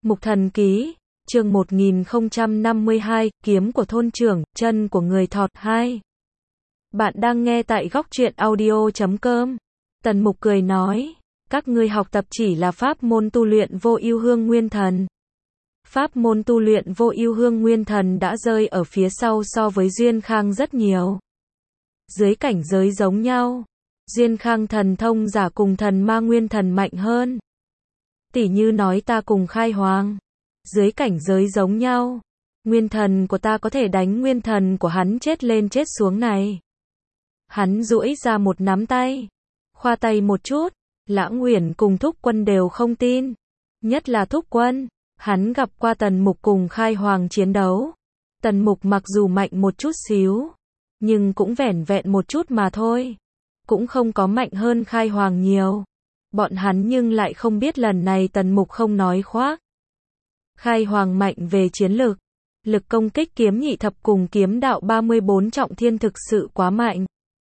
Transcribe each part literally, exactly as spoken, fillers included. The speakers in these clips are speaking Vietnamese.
Mục Thần Ký, chương một nghìn không trăm năm mươi hai, kiếm của thôn trưởng, chân của người thọt hai. Bạn đang nghe tại góc truyện audio chấm com. Tần Mục cười nói, các ngươi học tập chỉ là pháp môn tu luyện Vô Ưu Hương Nguyên Thần. Pháp môn tu luyện Vô Ưu Hương Nguyên Thần đã rơi ở phía sau so với Duyên Khang rất nhiều. Dưới cảnh giới giống nhau, Duyên Khang thần thông giả cùng thần ma nguyên thần mạnh hơn. Tỉ như nói ta cùng Khai Hoàng, dưới cảnh giới giống nhau, nguyên thần của ta có thể đánh nguyên thần của hắn chết lên chết xuống này. Hắn duỗi ra một nắm tay, khoa tay một chút, Lãng Uyển cùng Thúc Quân đều không tin. Nhất là Thúc Quân, hắn gặp qua Tần Mục cùng Khai Hoàng chiến đấu. Tần Mục mặc dù mạnh một chút xíu, nhưng cũng vẻn vẹn một chút mà thôi. Cũng không có mạnh hơn Khai Hoàng nhiều. Bọn hắn nhưng lại không biết lần này Tần Mục không nói khoác. Khai Hoàng mạnh về chiến lực. Lực công kích kiếm nhị thập cùng kiếm đạo ba mươi bốn trọng thiên thực sự quá mạnh.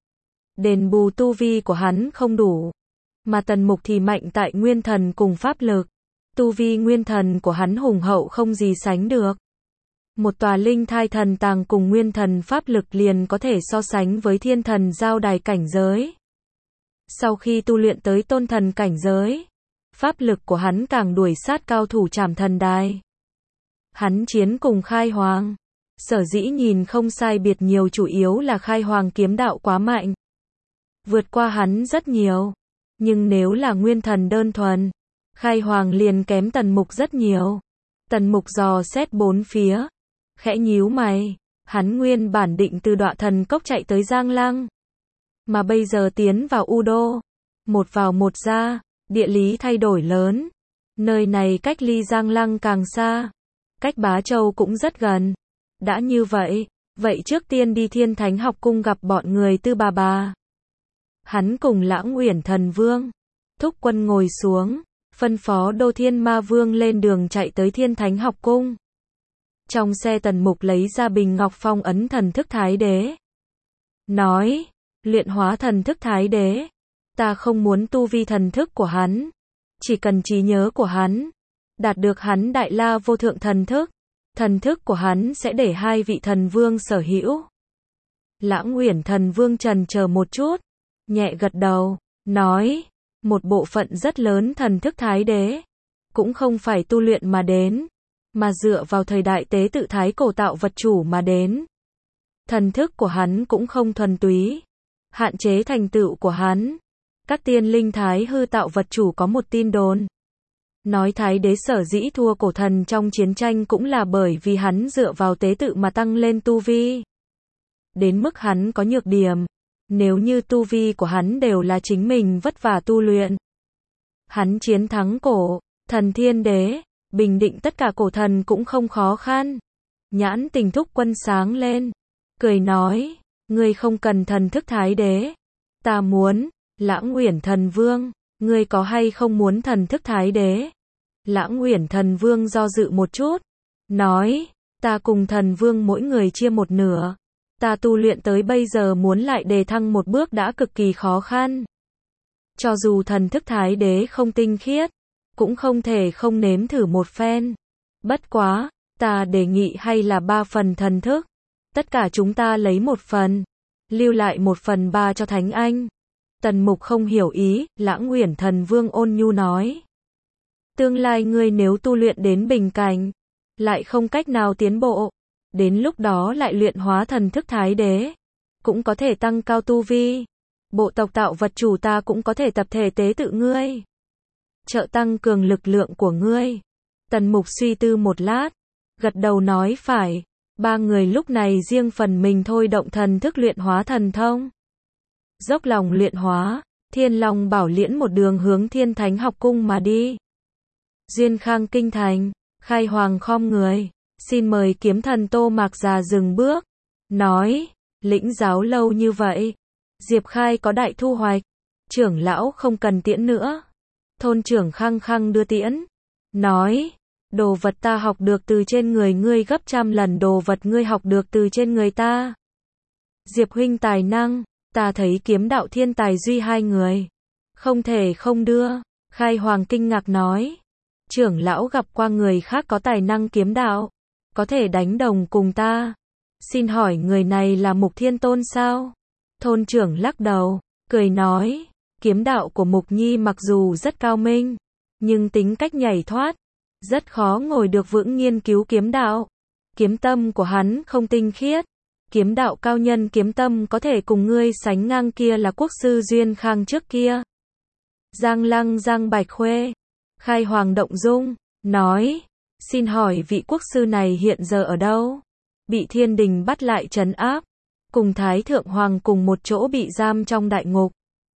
Đền bù tu vi của hắn không đủ. Mà Tần Mục thì mạnh tại nguyên thần cùng pháp lực. Tu vi nguyên thần của hắn hùng hậu không gì sánh được. Một tòa linh thai thần tàng cùng nguyên thần pháp lực liền có thể so sánh với thiên thần giao đài cảnh giới. Sau khi tu luyện tới tôn thần cảnh giới, pháp lực của hắn càng đuổi sát cao thủ Trảm Thần Đài. Hắn chiến cùng Khai Hoàng, sở dĩ nhìn không sai biệt nhiều chủ yếu là Khai Hoàng kiếm đạo quá mạnh. Vượt qua hắn rất nhiều, nhưng nếu là nguyên thần đơn thuần, Khai Hoàng liền kém Tần Mục rất nhiều. Tần Mục dò xét bốn phía, khẽ nhíu mày, hắn nguyên bản định từ Đọa Thần Cốc chạy tới Giang Lăng. Mà bây giờ tiến vào U Đô, một vào một ra, địa lý thay đổi lớn. Nơi này cách ly Giang Lăng càng xa, cách Bá Châu cũng rất gần. Đã như vậy, vậy trước tiên đi Thiên Thánh Học Cung gặp bọn người Tư bà bà. Hắn cùng Lãng Uyển Thần Vương, Thúc Quân ngồi xuống, phân phó Đô Thiên Ma Vương lên đường chạy tới Thiên Thánh Học Cung. Trong xe Tần Mục lấy ra bình ngọc phong ấn thần thức Thái Đế. Nói, luyện hóa thần thức Thái Đế. Ta không muốn tu vi thần thức của hắn. Chỉ cần trí nhớ của hắn. Đạt được hắn đại la vô thượng thần thức. Thần thức của hắn sẽ để hai vị thần vương sở hữu. Lãng Uyển Thần Vương trần chờ một chút. Nhẹ gật đầu. Nói, một bộ phận rất lớn thần thức Thái Đế. Cũng không phải tu luyện mà đến. Mà dựa vào thời đại tế tự thái cổ tạo vật chủ mà đến. Thần thức của hắn cũng không thuần túy. Hạn chế thành tựu của hắn. Các tiên linh thái hư tạo vật chủ có một tin đồn. Nói Thái Đế sở dĩ thua cổ thần trong chiến tranh cũng là bởi vì hắn dựa vào tế tự mà tăng lên tu vi. Đến mức hắn có nhược điểm. Nếu như tu vi của hắn đều là chính mình vất vả tu luyện. Hắn chiến thắng cổ, thần Thiên Đế, bình định tất cả cổ thần cũng không khó khăn. Nhãn tình Thúc Quân sáng lên. Cười nói, ngươi không cần thần thức Thái Đế. Ta muốn. Lãng Uyển Thần Vương, ngươi có hay không muốn thần thức Thái Đế? Lãng Uyển Thần Vương do dự một chút. Nói, ta cùng thần vương mỗi người chia một nửa. Ta tu luyện tới bây giờ muốn lại đề thăng một bước đã cực kỳ khó khăn. Cho dù thần thức Thái Đế không tinh khiết, cũng không thể không nếm thử một phen. Bất quá, ta đề nghị hay là ba phần thần thức. Tất cả chúng ta lấy một phần, lưu lại một phần ba cho Thánh Anh. Tần Mục không hiểu ý, Lãng Uyển Thần Vương ôn nhu nói. Tương lai ngươi nếu tu luyện đến bình cảnh, lại không cách nào tiến bộ, đến lúc đó lại luyện hóa thần thức Thái Đế, cũng có thể tăng cao tu vi. Bộ tộc tạo vật chủ ta cũng có thể tập thể tế tự ngươi, trợ tăng cường lực lượng của ngươi. Tần Mục suy tư một lát, gật đầu nói phải. Ba người lúc này riêng phần mình thôi động thần thức luyện hóa thần thông. Dốc lòng luyện hóa, Thiên Long Bảo Liễn một đường hướng Thiên Thánh Học Cung mà đi. Duyên Khang kinh thành, Khai Hoàng khom người, xin mời kiếm thần Tô Mạc Già dừng bước. Nói, lĩnh giáo lâu như vậy, Diệp Khai có đại thu hoạch. Trưởng lão không cần tiễn nữa. Thôn trưởng khăng khăng đưa tiễn. Nói, đồ vật ta học được từ trên người ngươi gấp trăm lần đồ vật ngươi học được từ trên người ta. Diệp huynh tài năng, ta thấy kiếm đạo thiên tài duy hai người. Không thể không đưa. Khai Hoàng kinh ngạc nói. trưởng lão gặp qua người khác có tài năng kiếm đạo, có thể đánh đồng cùng ta. Xin hỏi người này là Mục Thiên Tôn sao? Thôn trưởng lắc đầu, cười nói, kiếm đạo của Mục Nhi mặc dù rất cao minh, nhưng tính cách nhảy thoát, rất khó ngồi được vững nghiên cứu kiếm đạo. Kiếm tâm của hắn không tinh khiết. Kiếm đạo cao nhân kiếm tâm có thể cùng ngươi sánh ngang kia là quốc sư Duyên Khang trước kia. Giang Lăng Giang Bạch Khuê, Khai Hoàng động dung, nói, xin hỏi vị quốc sư này hiện giờ ở đâu? Bị thiên đình bắt lại trấn áp, cùng Thái Thượng Hoàng cùng một chỗ bị giam trong đại ngục.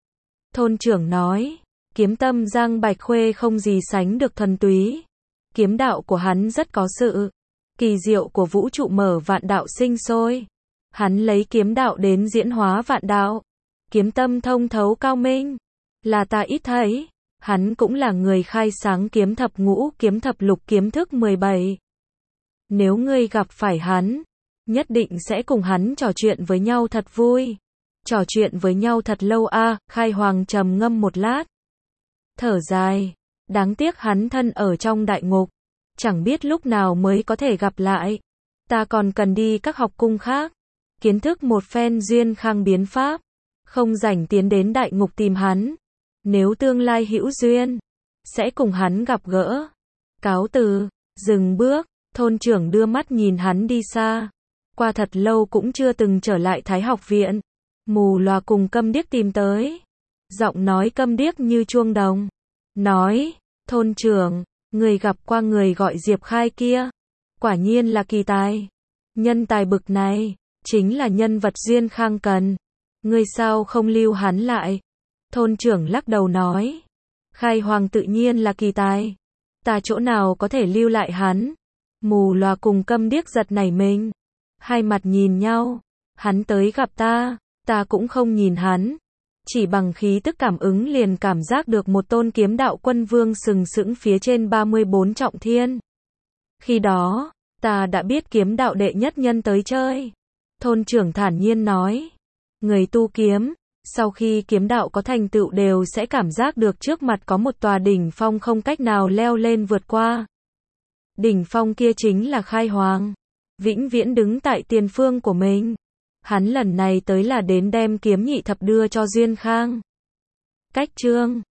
Thôn trưởng nói, kiếm tâm Giang Bạch Khuê không gì sánh được thuần túy. Kiếm đạo của hắn rất có sự kỳ diệu của vũ trụ mở vạn đạo sinh sôi. Hắn lấy kiếm đạo đến diễn hóa vạn đạo. Kiếm tâm thông thấu cao minh, là ta ít thấy. Hắn cũng là người khai sáng kiếm thập ngũ, kiếm thập lục, kiếm thức mười bảy. Nếu ngươi gặp phải hắn, nhất định sẽ cùng hắn trò chuyện với nhau thật vui. Trò chuyện với nhau thật lâu a. À, Khai Hoàng trầm ngâm một lát, thở dài, đáng tiếc hắn thân ở trong đại ngục, chẳng biết lúc nào mới có thể gặp lại. Ta còn cần đi các học cung khác, kiến thức một phen Duyên Khang biến pháp, không rảnh tiến đến đại ngục tìm hắn. Nếu tương lai hữu duyên, sẽ cùng hắn gặp gỡ. Cáo từ, dừng bước, thôn trưởng đưa mắt nhìn hắn đi xa. Qua thật lâu cũng chưa từng trở lại Thái học viện. Mù Lòa cùng Câm Điếc tìm tới. Giọng nói Câm Điếc như chuông đồng. Nói, thôn trưởng, người gặp qua người gọi Diệp Khai kia. Quả nhiên là kỳ tài. Nhân tài bực này, chính là nhân vật Duyên Khang cần. Ngươi sao không lưu hắn lại? Thôn trưởng lắc đầu nói, Khai Hoàng tự nhiên là kỳ tài. Ta chỗ nào có thể lưu lại hắn? Mù Lòa cùng Câm Điếc giật nảy mình. Hai mặt nhìn nhau. Hắn tới gặp ta, ta cũng không nhìn hắn. Chỉ bằng khí tức cảm ứng liền cảm giác được một tôn kiếm đạo quân vương sừng sững phía trên ba mươi bốn trọng thiên. Khi đó, ta đã biết kiếm đạo đệ nhất nhân tới chơi. Thôn trưởng thản nhiên nói, người tu kiếm, sau khi kiếm đạo có thành tựu đều sẽ cảm giác được trước mặt có một tòa đỉnh phong không cách nào leo lên vượt qua. Đỉnh phong kia chính là Khai Hoàng, vĩnh viễn đứng tại tiền phương của mình. Hắn lần này tới là đến đem kiếm nhị thập đưa cho Duyên Khang. Cách chương